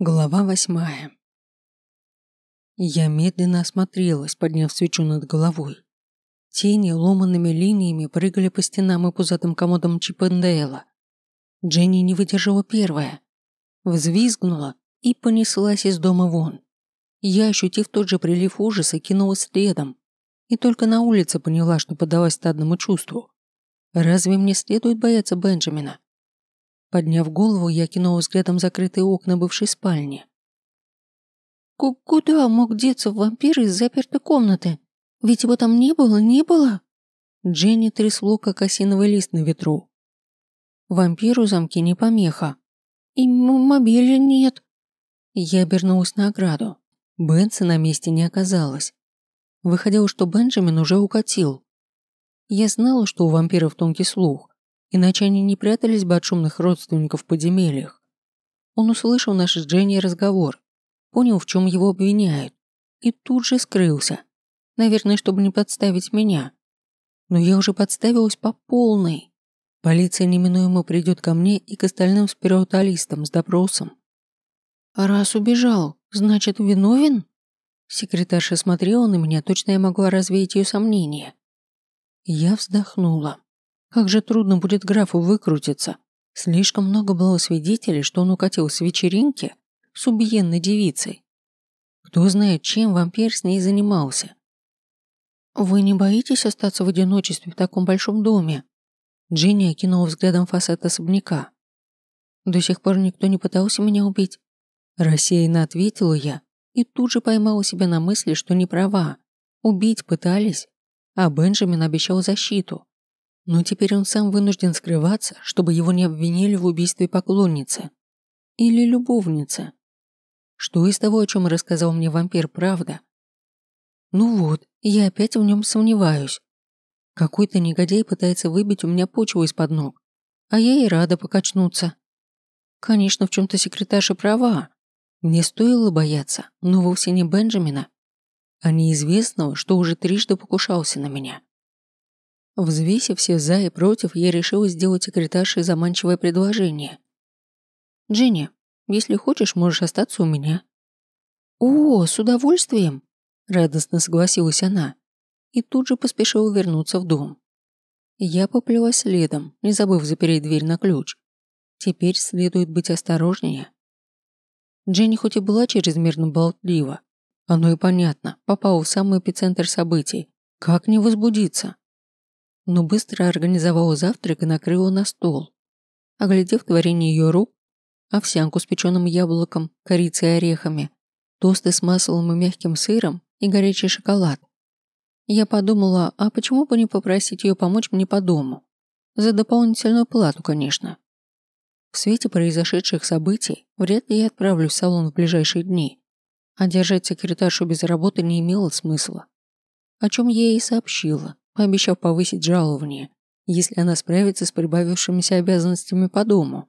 Глава 8. Я медленно осмотрелась, подняв свечу над головой. Тени ломанными линиями прыгали по стенам и пузатым комодам Чиппендейла. Дженни не выдержала первая. Взвизгнула и понеслась из дома вон. Я, ощутив тот же прилив ужаса, кинулась следом. И только на улице поняла, что поддалась стадному чувству. Разве мне следует бояться Бенджамина? Подняв голову, я кинула взглядом закрытые окна бывшей спальни. «Куда мог деться вампир из запертой комнаты? Ведь его там не было?» Дженни трясло, как осиновый лист на ветру. «Вампиру замки не помеха. И мобиля нет». Я обернулась на ограду. Бенса на месте не оказалось. Выходило, что Бенджамин уже укатил. Я знала, что у вампиров тонкий слух, иначе они не прятались бы от шумных родственников в подземельях. Он услышал наш с Дженни разговор, понял, в чем его обвиняют, и тут же скрылся. Наверное, чтобы не подставить меня. Но я уже подставилась по полной. Полиция неминуемо придет ко мне и к остальным спиритуалистам с допросом. «А раз убежал, значит, виновен?» Секретарша смотрела на меня, точно я могла развеять ее сомнения. Я вздохнула. Как же трудно будет графу выкрутиться. Слишком много было свидетелей, что он укатил с вечеринки с убиенной девицей. Кто знает, чем вампир с ней занимался. «Вы не боитесь остаться в одиночестве в таком большом доме?» Дженни окинула взглядом фасад особняка. «До сих пор никто не пытался меня убить?» Рассеянно ответила я и тут же поймала себя на мысли, что не права. Убить пытались, а Бенджамин обещал защиту. Но теперь он сам вынужден скрываться, чтобы его не обвинили в убийстве поклонницы. Или любовницы. Что из того, о чем рассказал мне вампир, правда? Ну вот, я опять в нем сомневаюсь. Какой-то негодяй пытается выбить у меня почву из-под ног, а я и рада покачнуться. Конечно, в чем-то секретарша права. Мне стоило бояться, но вовсе не Бенджамина, а неизвестного, что уже трижды покушался на меня. Взвесив все за и против, я решила сделать секретарше заманчивое предложение. «Дженни, если хочешь, можешь остаться у меня». «О, с удовольствием!» – радостно согласилась она и тут же поспешила вернуться в дом. Я поплелась следом, не забыв запереть дверь на ключ. Теперь следует быть осторожнее. Дженни хоть и была чрезмерно болтлива, оно и понятно, попала в самый эпицентр событий. Как не возбудиться? Но быстро организовала завтрак и накрыла на стол. Оглядев творение ее рук, овсянку с печеным яблоком, корицей и орехами, тосты с маслом и мягким сыром и горячий шоколад, я подумала, а почему бы не попросить ее помочь мне по дому? За дополнительную плату, конечно. В свете произошедших событий вряд ли я отправлюсь в салон в ближайшие дни, а держать секретаршу без работы не имело смысла. О чем я ей сообщила, пообещав повысить жалование, если она справится с прибавившимися обязанностями по дому.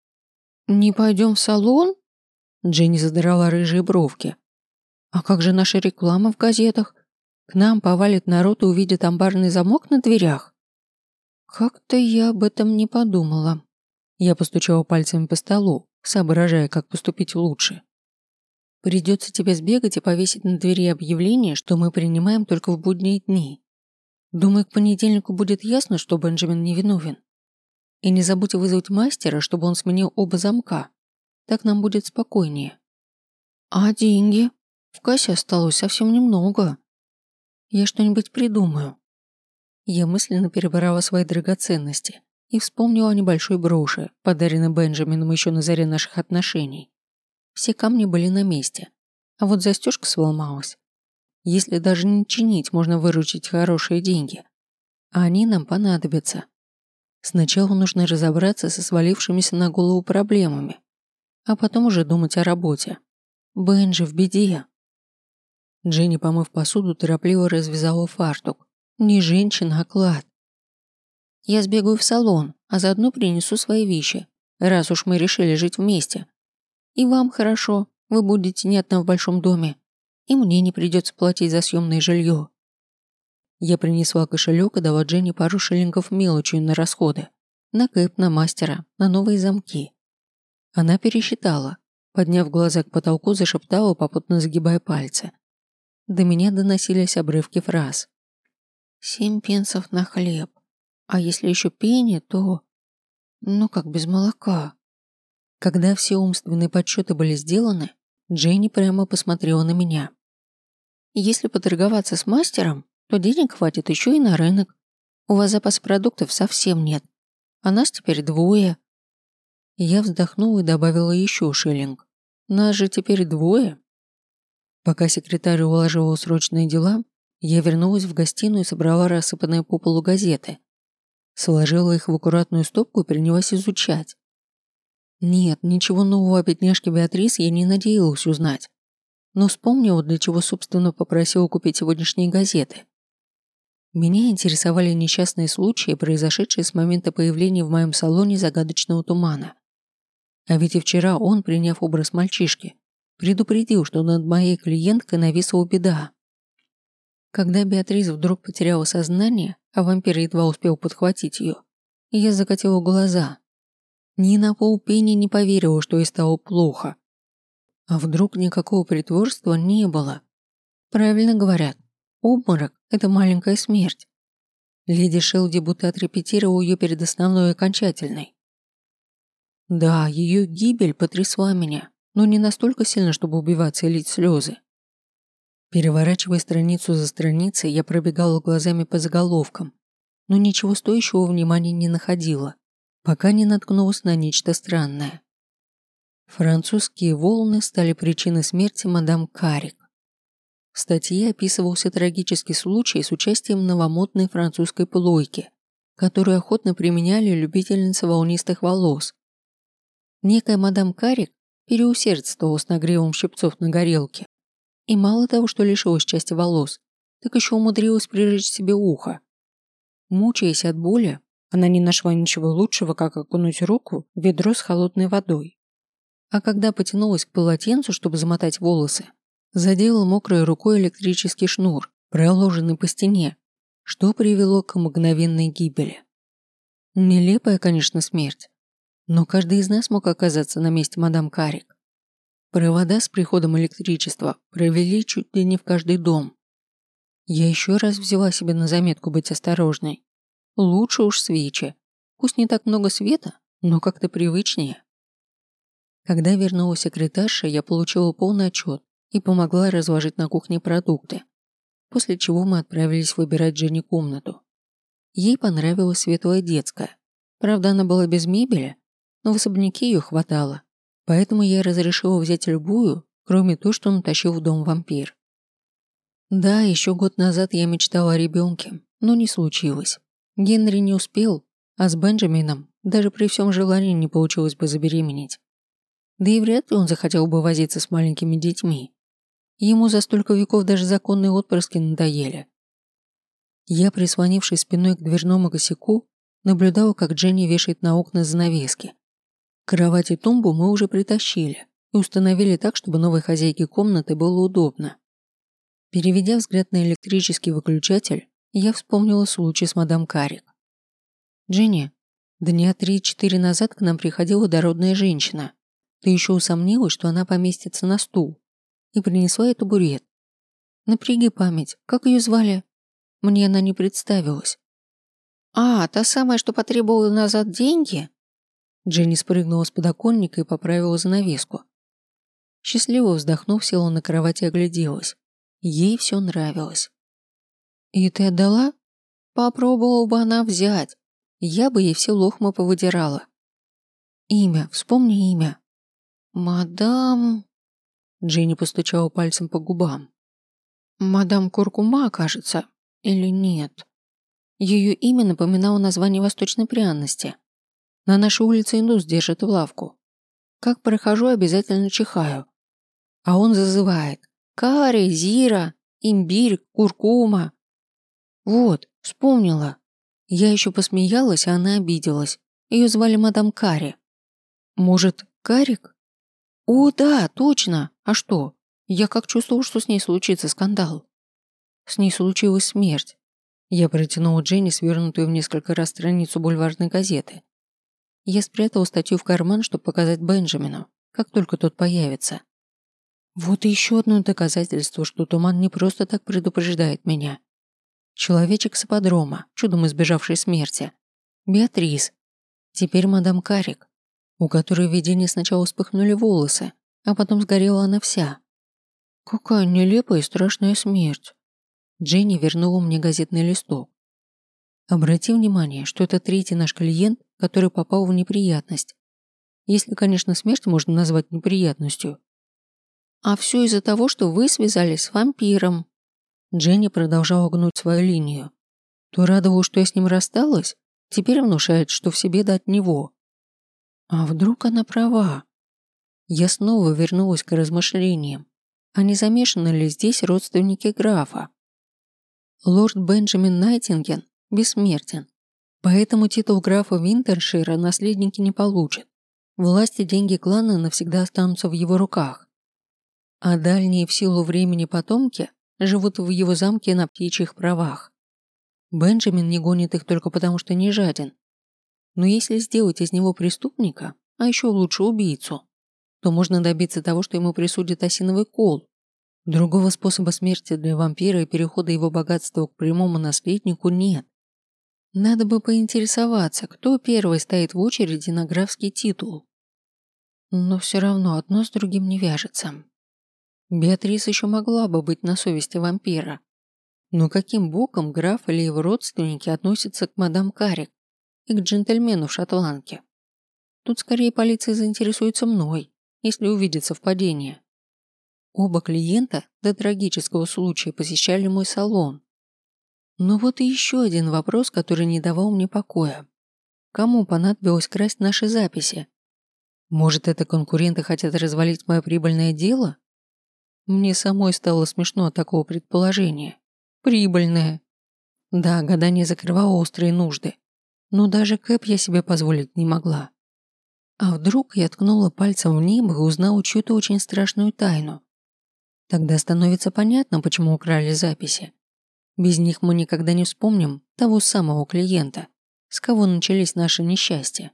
«Не пойдем в салон?» Дженни задрала рыжие бровки. «А как же наша реклама в газетах? К нам повалит народ и увидит амбарный замок на дверях?» «Как-то я об этом не подумала». Я постучала пальцами по столу, соображая, как поступить лучше. «Придется тебе сбегать и повесить на двери объявление, что мы принимаем только в будние дни. Думаю, к понедельнику будет ясно, что Бенджамин невиновен. И не забудь вызвать мастера, чтобы он сменил оба замка. Так нам будет спокойнее». «А деньги? В кассе осталось совсем немного. Я что-нибудь придумаю». Я мысленно перебирала свои драгоценности и вспомнила о небольшой броши, подаренной Бенджамином еще на заре наших отношений. Все камни были на месте, а вот застежка сломалась. Если даже не чинить, можно выручить хорошие деньги. А они нам понадобятся. Сначала нужно разобраться со свалившимися на голову проблемами, а потом уже думать о работе. Бенджи в беде. Дженни, помыв посуду, торопливо развязала фартук. Не женщина, а клад. «Я сбегаю в салон, а заодно принесу свои вещи, раз уж мы решили жить вместе. И вам хорошо, вы будете не одна в большом доме, и мне не придется платить за съемное жилье». Я принесла кошелек и дала Дженни пару шиллингов мелочью на расходы. На кэп, на мастера, на новые замки. Она пересчитала. подняв глаза к потолку, зашептала, попутно загибая пальцы. До меня доносились обрывки фраз. 7 пенсов на хлеб. А если еще пенни, то... Ну как без молока? Когда все умственные подсчеты были сделаны, Дженни прямо посмотрела на меня. Если поторговаться с мастером, то денег хватит еще и на рынок. У вас запас продуктов совсем нет. А нас теперь 2. Я вздохнула и добавила еще шиллинг. Нас же теперь 2. Пока секретарь уложила срочные дела, я вернулась в гостиную и собрала рассыпанные по полу газеты. Сложила их в аккуратную стопку и принялась изучать. Нет, ничего нового о бедняжке Беатрис я не надеялась узнать. Но вспомнила, для чего, собственно, попросила купить сегодняшние газеты. Меня интересовали несчастные случаи, произошедшие с момента появления в моем салоне загадочного тумана. А ведь и вчера он, приняв образ мальчишки, предупредил, что над моей клиенткой нависла беда. Когда Беатрис вдруг потеряла сознание, а вампир едва успел подхватить ее, я закатила глаза. Ни на полпенни не поверила, что ей стало плохо. А вдруг никакого притворства не было? Правильно говорят, обморок – это маленькая смерть. Леди Шелди будто отрепетировала ее перед основной и окончательной. Да, ее гибель потрясла меня, но не настолько сильно, чтобы убиваться и лить слезы. Переворачивая страницу за страницей, я пробегала глазами по заголовкам, но ничего стоящего внимания не находила, пока не наткнулась на нечто странное. Французские волны стали причиной смерти мадам Карик. В статье описывался трагический случай с участием новомодной французской плойки, которую охотно применяли любительницы волнистых волос. Некая мадам Карик переусердствовала с нагревом щипцов на горелке и мало того, что лишилась части волос, так еще умудрилась прижечь себе ухо. Мучаясь от боли, она не нашла ничего лучшего, как окунуть руку в ведро с холодной водой. А когда потянулась к полотенцу, чтобы замотать волосы, задела мокрой рукой электрический шнур, проложенный по стене, что привело к мгновенной гибели. Нелепая, конечно, смерть, но каждый из нас мог оказаться на месте мадам Карик. Провода с приходом электричества провели чуть ли не в каждый дом. Я еще раз взяла себе на заметку быть осторожной. Лучше уж свечи. Пусть не так много света, но как-то привычнее. Когда вернулась секретарша, я получила полный отчет и помогла разложить на кухне продукты, после чего мы отправились выбирать Дженни комнату. Ей понравилась светлая детская. Правда, она была без мебели, но в особняке ее хватало, поэтому я разрешила взять любую, кроме той, что натащил в дом вампир. Да, еще год назад я мечтала о ребенке, но не случилось. Генри не успел, а с Бенджамином даже при всем желании не получилось бы забеременеть. Да и вряд ли он захотел бы возиться с маленькими детьми. Ему за столько веков даже законные отпрыски надоели. Я, прислонившись спиной к дверному косяку, наблюдала, как Дженни вешает на окна занавески. Кровать и тумбу мы уже притащили и установили так, чтобы новой хозяйке комнаты было удобно. Переведя взгляд на электрический выключатель, я вспомнила случай с мадам Карик. «Дженни, дня 3-4 назад к нам приходила дородная женщина. Ты еще усомнилась, что она поместится на стул, и принесла ей табурет. Напряги память, как ее звали? Мне она не представилась». «А, та самая, что потребовала назад деньги?» Дженни спрыгнула с подоконника и поправила занавеску. Счастливо вздохнув, села на кровать и огляделась. Ей все нравилось. «И ты отдала?» «Попробовала бы она взять. Я бы ей все лохмы повыдирала». «Имя, вспомни имя». «Мадам...» Дженни постучала пальцем по губам. «Мадам Куркума, кажется. Или нет?» Ее имя напоминало название восточной пряности. На нашей улице индус держит в лавку. Как прохожу, обязательно чихаю. А он зазывает: «Карри, зира, имбирь, куркума». Вот, вспомнила. Я еще посмеялась, а она обиделась. Ее звали мадам Карри. Может, Карик? О, да, точно. А что? Я как чувствовала, что с ней случится скандал. С ней случилась смерть. Я протянула Дженни свернутую в несколько раз страницу бульварной газеты. Я спрятала статью в карман, чтобы показать Бенджамину, как только тот появится. Вот и еще одно доказательство, что туман не просто так предупреждает меня. Человечек с ипподрома, чудом избежавший смерти. Беатрис. Теперь мадам Карик, у которой в видении сначала вспыхнули волосы, а потом сгорела она вся. Какая нелепая и страшная смерть. Дженни вернула мне газетный листок. Обрати внимание, что это третий наш клиент, который попал в неприятность. Если, конечно, смерть можно назвать неприятностью. А все из-за того, что вы связались с вампиром. Дженни продолжала гнуть свою линию. То радовалась, что я с ним рассталась, теперь внушает, что все беды от него. А вдруг она права? Я снова вернулась к размышлениям. А не замешаны ли здесь родственники графа? Лорд Бенджамин Найтинген бессмертен, поэтому титул графа Винтершира наследники не получат. Власть и деньги клана навсегда останутся в его руках. А дальние в силу времени потомки живут в его замке на птичьих правах. Бенджамин не гонит их только потому, что не жаден. Но если сделать из него преступника, а еще лучше убийцу, то можно добиться того, что ему присудят осиновый кол. Другого способа смерти для вампира и перехода его богатства к прямому наследнику нет. Надо бы поинтересоваться, кто первый стоит в очереди на графский титул. Но все равно одно с другим не вяжется. Беатрис еще могла бы быть на совести вампира. Но каким боком граф или его родственники относятся к мадам Карик и к джентльмену в шотландке? Тут скорее полиция заинтересуется мной, если увидит совпадение. Оба клиента до трагического случая посещали мой салон. Но вот и еще один вопрос, который не давал мне покоя. Кому понадобилось красть наши записи? Может, это конкуренты хотят развалить мое прибыльное дело? Мне самой стало смешно от такого предположения. Прибыльное. Да, гадание закрывало острые нужды. Но даже кэп я себе позволить не могла. А вдруг я ткнула пальцем в небо и узнала чью-то очень страшную тайну? Тогда становится понятно, почему украли записи. Без них мы никогда не вспомним того самого клиента, с кого начались наши несчастья.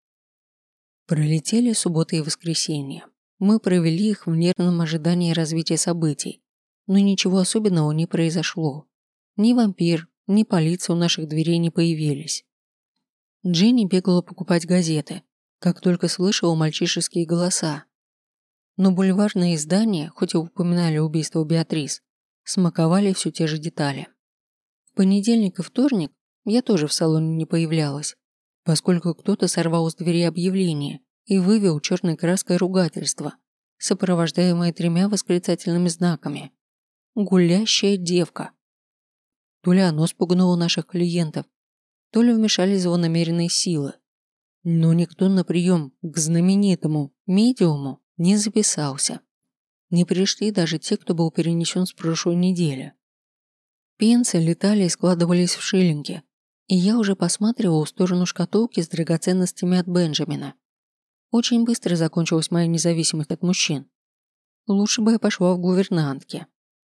Пролетели суббота и воскресенье. Мы провели их в нервном ожидании развития событий, но ничего особенного не произошло. Ни вампир, ни полиция у наших дверей не появились. Дженни бегала покупать газеты, как только слышала мальчишеские голоса. Но бульварные издания, хоть и упоминали убийство Беатрис, смаковали все те же детали. В понедельник и вторник я тоже в салоне не появлялась, поскольку кто-то сорвал с двери объявление и вывел черной краской ругательство, сопровождаемое 3 восклицательными знаками. «Гулящая девка». То ли оно спугнуло наших клиентов, то ли вмешались злонамеренные силы. Но никто на прием к знаменитому медиуму не записался. Не пришли даже те, кто был перенесен с прошлой недели. Пенсы летали и складывались в шиллинги, и я уже посматривал в сторону шкатулки с драгоценностями от Бенджамина. Очень быстро закончилась моя независимость от мужчин. Лучше бы я пошла в гувернантки.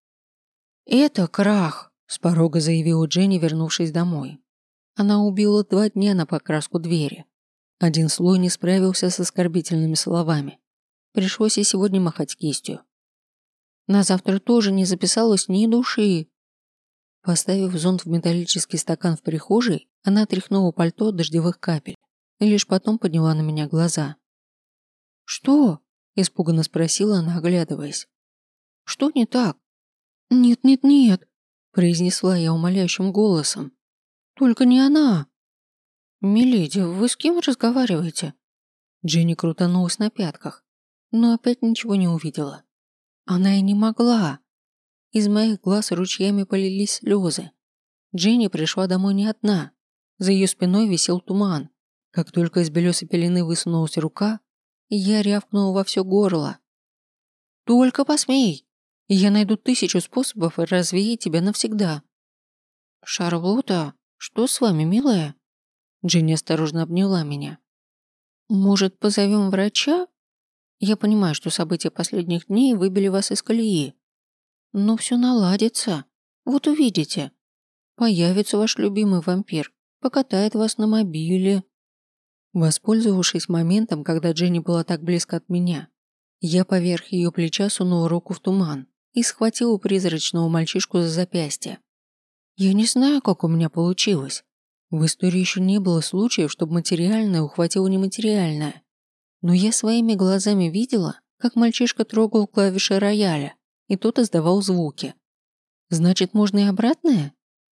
«Это крах», – с порога заявила Дженни, вернувшись домой. Она убила 2 дня на покраску двери. Один слой не справился с оскорбительными словами. Пришлось и сегодня махать кистью. На завтра тоже не записалось ни души. Поставив зонт в металлический стакан в прихожей, она отряхнула пальто от дождевых капель и лишь потом подняла на меня глаза. «Что?» – испуганно спросила она, оглядываясь. «Что не так?» «Нет, нет, нет», – произнесла я умоляющим голосом. «Только не она!» «Миледи, вы с кем разговариваете?» Дженни крутанулась на пятках, но опять ничего не увидела. Она и не могла. Из моих глаз ручьями полились слезы. Дженни пришла домой не одна. За ее спиной висел туман. Как только из белесой пелены высунулась рука, я рявкнула во все горло. «Только посмей! И я найду 1000 способов развеять тебя навсегда!» «Шарлотта, что с вами, милая?» Дженни осторожно обняла меня. «Может, позовем врача? Я понимаю, что события последних дней выбили вас из колеи. Но все наладится. Вот увидите. Появится ваш любимый вампир, покатает вас на мобиле». Воспользовавшись моментом, когда Дженни была так близко от меня, Я поверх ее плеча сунула руку в туман и схватила призрачного мальчишку за запястье. Я не знаю, как у меня получилось. В истории еще не было случаев, чтобы материальное ухватило нематериальное. Но я своими глазами видела, как мальчишка трогал клавиши рояля, и тот издавал звуки. Значит, можно и обратное?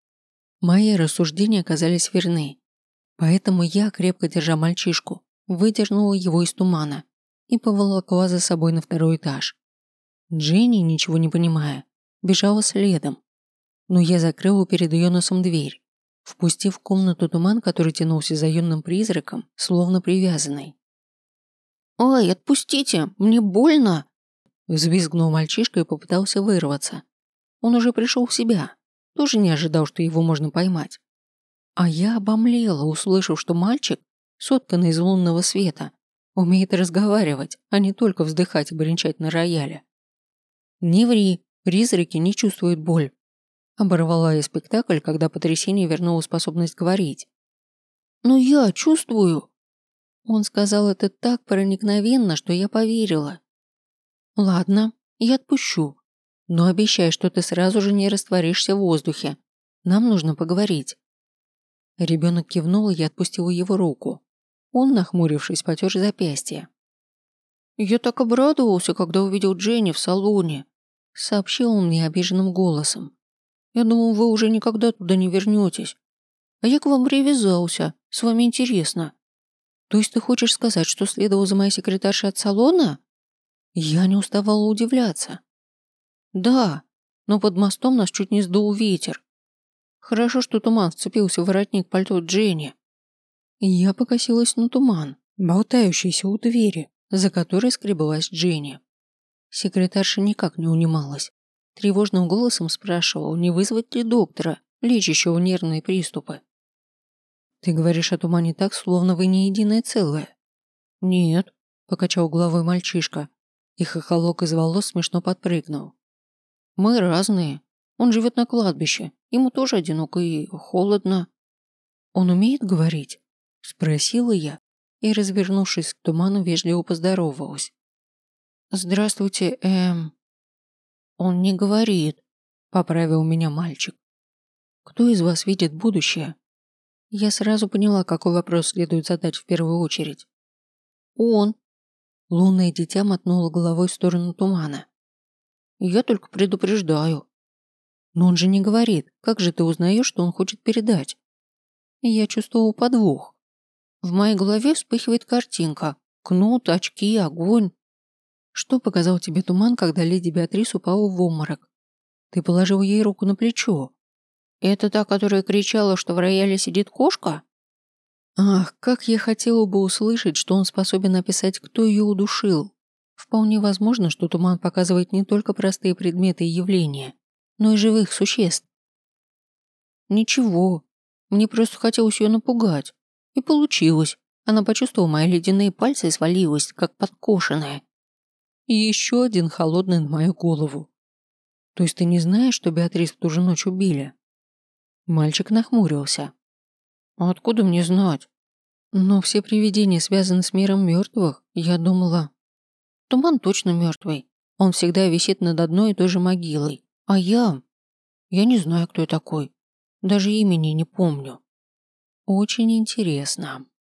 Мои рассуждения оказались верны. Поэтому я, крепко держа мальчишку, выдернула его из тумана и поволокла за собой на второй этаж. Дженни, ничего не понимая, бежала следом. Но я закрыла перед ее носом дверь, впустив в комнату туман, который тянулся за юным призраком, словно привязанный. «Ой, отпустите, мне больно!» Взвизгнул мальчишка и попытался вырваться. Он уже пришел в себя, тоже не ожидал, что его можно поймать. А я обомлела, услышав, что мальчик, сотканный из лунного света, умеет разговаривать, а не только вздыхать и бренчать на рояле. «Не ври, призраки не чувствуют боль», — оборвала я спектакль, когда потрясение вернуло способность говорить. «Но я чувствую». Он сказал это так проникновенно, что я поверила. «Ладно, я отпущу, но обещай, что ты сразу же не растворишься в воздухе. Нам нужно поговорить». Ребенок кивнул, и я отпустила его руку. Он, нахмурившись, потер запястье. «Я так обрадовался, когда увидел Дженни в салоне», — сообщил он мне обиженным голосом. «Я думал, вы уже никогда туда не вернетесь. А я к вам привязался, с вами интересно. То есть ты хочешь сказать, что следовал за моей секретаршей от салона?» Я не уставала удивляться. «Да, но под мостом нас чуть не сдул ветер. Хорошо, что туман вцепился в воротник пальто Дженни». Я покосилась на туман, болтающийся у двери, за которой скреблась Дженни. Секретарша никак не унималась. Тревожным голосом спрашивала, не вызвать ли доктора, лечащего нервные приступы. «Ты говоришь о тумане так, словно вы не единое целое». «Нет», – покачал головой мальчишка, и хохолок из волос смешно подпрыгнул. «Мы разные. Он живет на кладбище, ему тоже одиноко и холодно». «Он умеет говорить?» – спросила я и, развернувшись к туману, вежливо поздоровалась. «Здравствуйте, «Он не говорит», – поправил меня мальчик. «Кто из вас видит будущее?» Я сразу поняла, какой вопрос следует задать в первую очередь. «Он». Лунное дитя мотнуло головой в сторону тумана. «Я только предупреждаю». «Но он же не говорит. Как же ты узнаешь, что он хочет передать?» Я чувствовал подвох. В моей голове вспыхивает картинка. Кнут, очки, огонь. Что показал тебе туман, когда леди Беатрис упала в обморок? Ты положил ей руку на плечо. Это та, которая кричала, что в рояле сидит кошка? Ах, как я хотела бы услышать, что он способен описать, кто ее удушил. Вполне возможно, что туман показывает не только простые предметы и явления, но и живых существ. Ничего, мне просто хотелось ее напугать. И получилось. Она почувствовала мои ледяные пальцы и свалилась, как подкошенная. И еще один холодный на мою голову. То есть ты не знаешь, что Беатрис в ту же ночь убили? Мальчик нахмурился. А откуда мне знать? Но все привидения связаны с миром мертвых, я думала. Туман точно мертвый. Он всегда висит над одной и той же могилой. А я не знаю, кто я такой. Даже имени не помню. Очень интересно.